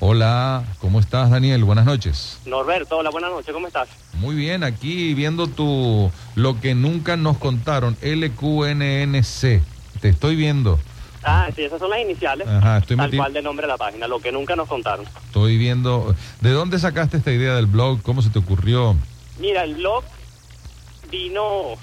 Hola, ¿cómo estás, Daniel? Buenas noches. Norberto, hola, buenas noches, ¿cómo estás? Muy bien, aquí viendo lo que nunca nos contaron, LQNNC. Te estoy viendo. Ah, sí, esas son las iniciales. Ajá, tal cual de nombre de la página, lo que nunca nos contaron. Estoy viendo. ¿De dónde sacaste esta idea del blog? ¿Cómo se te ocurrió? Mira, el blog vino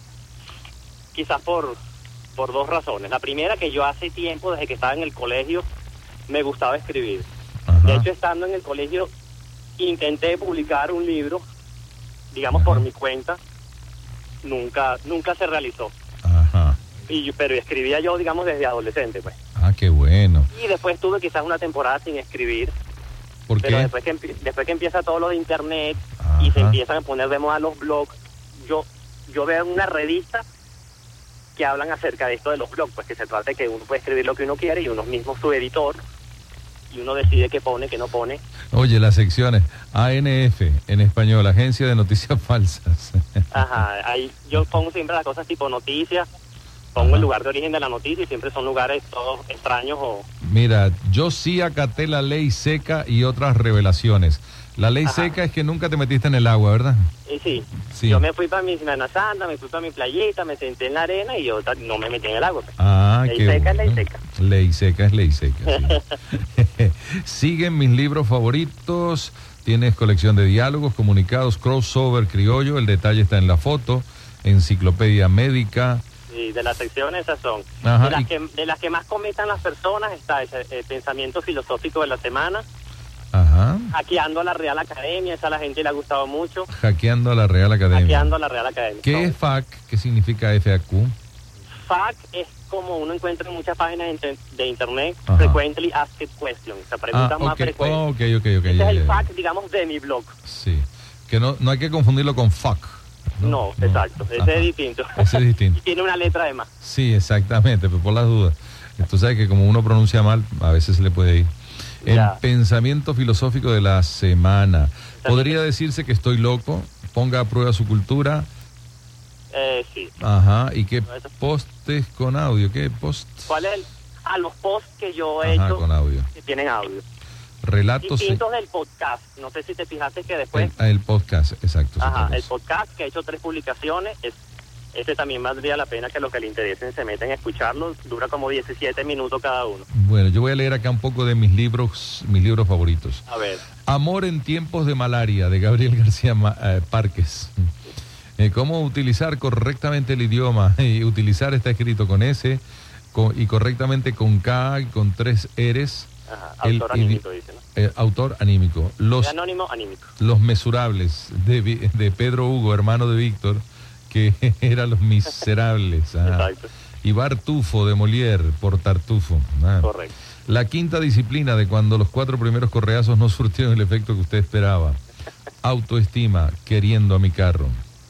quizás por dos razones. La primera, que yo hace tiempo, desde que estaba en el colegio, me gustaba escribir. Ajá. De hecho, estando en el colegio, intenté publicar un libro, digamos, Ajá. por mi cuenta. Nunca se realizó. Ajá. Pero escribía yo, digamos, desde adolescente, pues. Ah, qué bueno. Y después tuve quizás una temporada sin escribir. ¿Por Pero qué? después que empieza todo lo de internet Ajá. y se empiezan a poner de moda los blogs, yo veo una revista que hablan acerca de esto de los blogs, pues que se trata de que uno puede escribir lo que uno quiere y uno mismo su editor, y uno decide qué pone, qué no pone. Oye, las secciones ANF en español, Agencia de Noticias Falsas. Ajá, ahí yo pongo siempre las cosas tipo noticias, pongo Ajá. el lugar de origen de la noticia y siempre son lugares todos extraños o... Mira, yo sí acaté la ley seca y otras revelaciones. La ley Ajá. seca es que nunca te metiste en el agua, ¿verdad? Y sí, Sí. yo me fui para mi Semana Santa, me fui para mi playita, me senté en la arena y yo no me metí en el agua. Pues. Ah, Ley qué seca es bueno. ley seca. Ley seca es ley seca, sí. Siguen mis libros favoritos. Tienes colección de diálogos, comunicados, crossover criollo. El detalle está en la foto. Enciclopedia médica. Sí, de las secciones esas son. Ajá, De las que más comentan las personas está ese pensamiento filosófico de la semana, Ajá. hackeando a la Real Academia, esa a la gente le ha gustado mucho, Hackeando a la Real Academia. hackeando a la Real Academia. ¿Qué es FAQ? ¿Qué significa FAQ? FAQ es como uno encuentra en muchas páginas de internet, Ajá. Frequently Asked Questions, o sea, preguntas más frecuentes. Ok. Este es Ya, el ya. FAQ, digamos, de mi blog. Sí. Que no hay que confundirlo con fuck. No, exacto, ese Ajá. es distinto. Ese es distinto. Y tiene una letra de más. Sí, exactamente, pero por las dudas. Tú sabes que como uno pronuncia mal, a veces se le puede ir. El Ya. pensamiento filosófico de la semana. ¿Podría decirse que estoy loco? Ponga a prueba su cultura. Sí. Ajá. ¿Y qué Eso. postes con audio? ¿Qué post? ¿Cuál es los posts que yo he Ajá, hecho con audio. que tienen audio? Relatos. Distintos del podcast. No sé si te fijaste que después... El podcast, exacto. es Ajá, otra el cosa. podcast que ha hecho 3 publicaciones, ese también valdría la pena que los que le interesen se meten a escucharlo. Dura como 17 minutos cada uno. Bueno, yo voy a leer acá un poco de mis libros favoritos. A ver, Amor en tiempos de malaria, de Gabriel García Márquez. Cómo utilizar correctamente el idioma. Y utilizar está escrito con S y correctamente con K y con 3 Rs. ajá, autor anímico dice, ¿no? Autor anímico. Es anónimo anímico. Los Mesurables, de Pedro Hugo, hermano de Víctor, que era Los Miserables. Ajá. Exacto, Y Bartufo, de Molière, por Tartufo. Ah. correcto. La quinta disciplina, de cuando los 4 primeros correazos no surtieron el efecto que usted esperaba. Autoestima, queriendo a mi carro.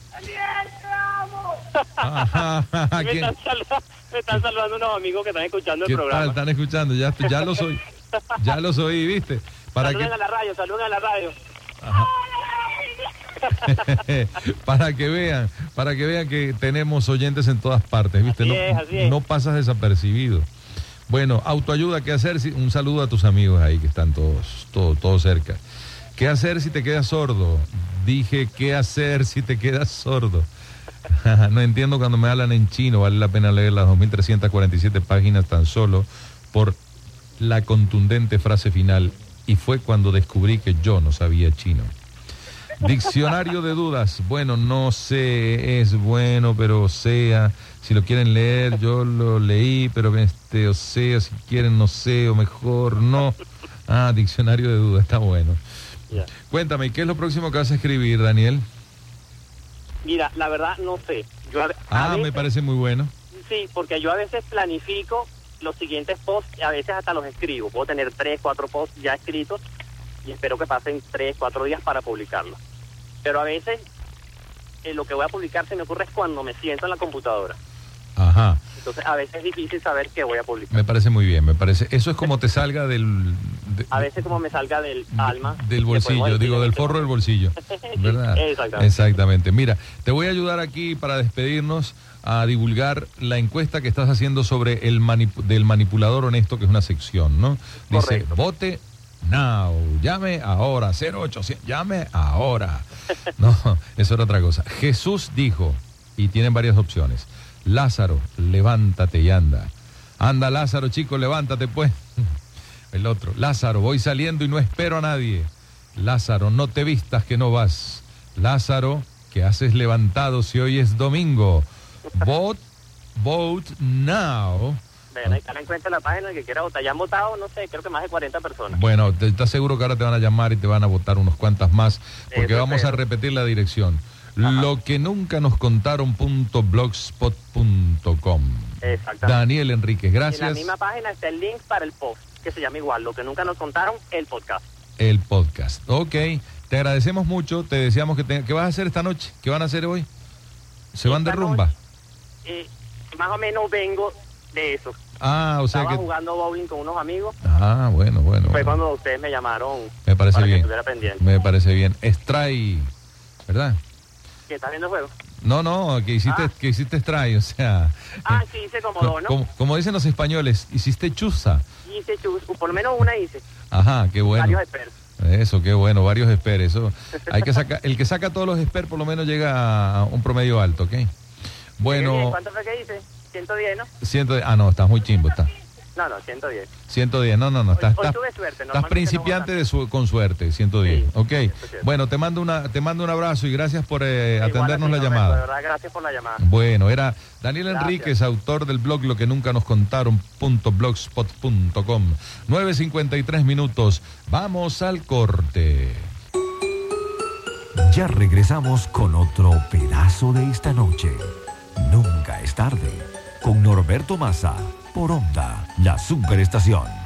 Ajá, Me ¿quién? están saludando unos amigos que están escuchando el ¿Qué tal? programa. Están escuchando, ya los oí, ¿viste? Saluden a la radio, saluden a la radio. para que vean que tenemos oyentes en todas partes, ¿viste? Así es. No pasas desapercibido. Bueno, autoayuda, ¿qué hacer? Un saludo a tus amigos ahí que están todos cerca. ¿Qué hacer si te quedas sordo? Dije, ¿qué hacer si te quedas sordo? No entiendo cuando me hablan en chino, vale la pena leer las 2347 páginas tan solo por la contundente frase final, y fue cuando descubrí que yo no sabía chino. Diccionario de dudas, bueno, no sé, es bueno, pero o sea, si lo quieren leer, yo lo leí, pero o sea, si quieren, no sé, o mejor, no. Ah, diccionario de dudas, está bueno. Ya. Cuéntame, ¿qué es lo próximo que vas a escribir, Daniel? Mira, la verdad no sé. Yo a Me veces- parece muy bueno. Sí, porque yo a veces planifico los siguientes posts y a veces hasta los escribo. Puedo tener 3, 4 posts ya escritos y espero que pasen 3, 4 días para publicarlos. Pero a veces lo que voy a publicar se me ocurre es cuando me siento en la computadora. Ajá, Entonces a veces es difícil saber qué voy a publicar. me parece muy bien, eso es como te salga A veces como me salga del alma. del que bolsillo, podemos decir digo, en del este forro del momento. bolsillo, ¿verdad? Exactamente. Exactamente. Mira, te voy a ayudar aquí para despedirnos a divulgar la encuesta que estás haciendo sobre del manipulador honesto, que es una sección, ¿no? Dice, Correcto. now. Llame ahora, 0800, llame ahora. No, eso era otra cosa. Jesús dijo, y tienen varias opciones. Lázaro, levántate y anda. Anda, Lázaro, chico, levántate, pues. El otro, Lázaro, voy saliendo y no espero a nadie. Lázaro, no te vistas que no vas. Lázaro, ¿qué haces levantado si hoy es domingo? Vote now. Ven, ahí está en cuenta la página, el que quiera votar. Ya han votado, no sé, creo que más de 40 personas. Bueno, ¿estás seguro que ahora te van a llamar y te van a votar unos cuantas más? Porque vamos a repetir la dirección. Ajá. Lo que nunca nos contaron.blogspot.com. Exactamente. Daniel Enríquez, gracias. En la misma página está el link para el post, que se llama igual, Lo que nunca nos contaron, el podcast. El podcast. Ok, te agradecemos mucho, te deseamos que ¿qué vas a hacer esta noche? ¿Qué van a hacer hoy? ¿Se van de rumba? Más o menos vengo de eso. Ah, o sea Estaba que... jugando bowling con unos amigos. Ah, bueno. Fue cuando ustedes me llamaron. Me parece para bien. Que estuviera pendiente. Me parece bien. Stray, ¿verdad? ¿Que estás viendo el juego? No, que hiciste Stray, o sea... sí, hice como dos, ¿no? Como dicen los españoles, hiciste chuza. Hice chuza, por lo menos una hice. Ajá, qué bueno. Varios esperos. Eso, qué bueno, varios esperes. Eso. Hay que sacar, el que saca todos los esperes por lo menos llega a un promedio alto, ¿ok? Bueno... ¿Cuánto fue que hice? 110, ¿no? 110, no, estás muy chimbo, está. No, 110. 110, no, hoy tuve suerte. Estás principiante con suerte, 110. Sí, ok. Bueno, te mando un abrazo y gracias por atendernos la llamada. De verdad, gracias por la llamada. Bueno, era Daniel Enríquez, autor del blog Lo que nunca nos contaron.blogspot.com. 9:53 minutos. Vamos al corte. Ya regresamos con otro pedazo de esta noche. Nunca es tarde. Con Norberto Massa, por Onda, la Superestación.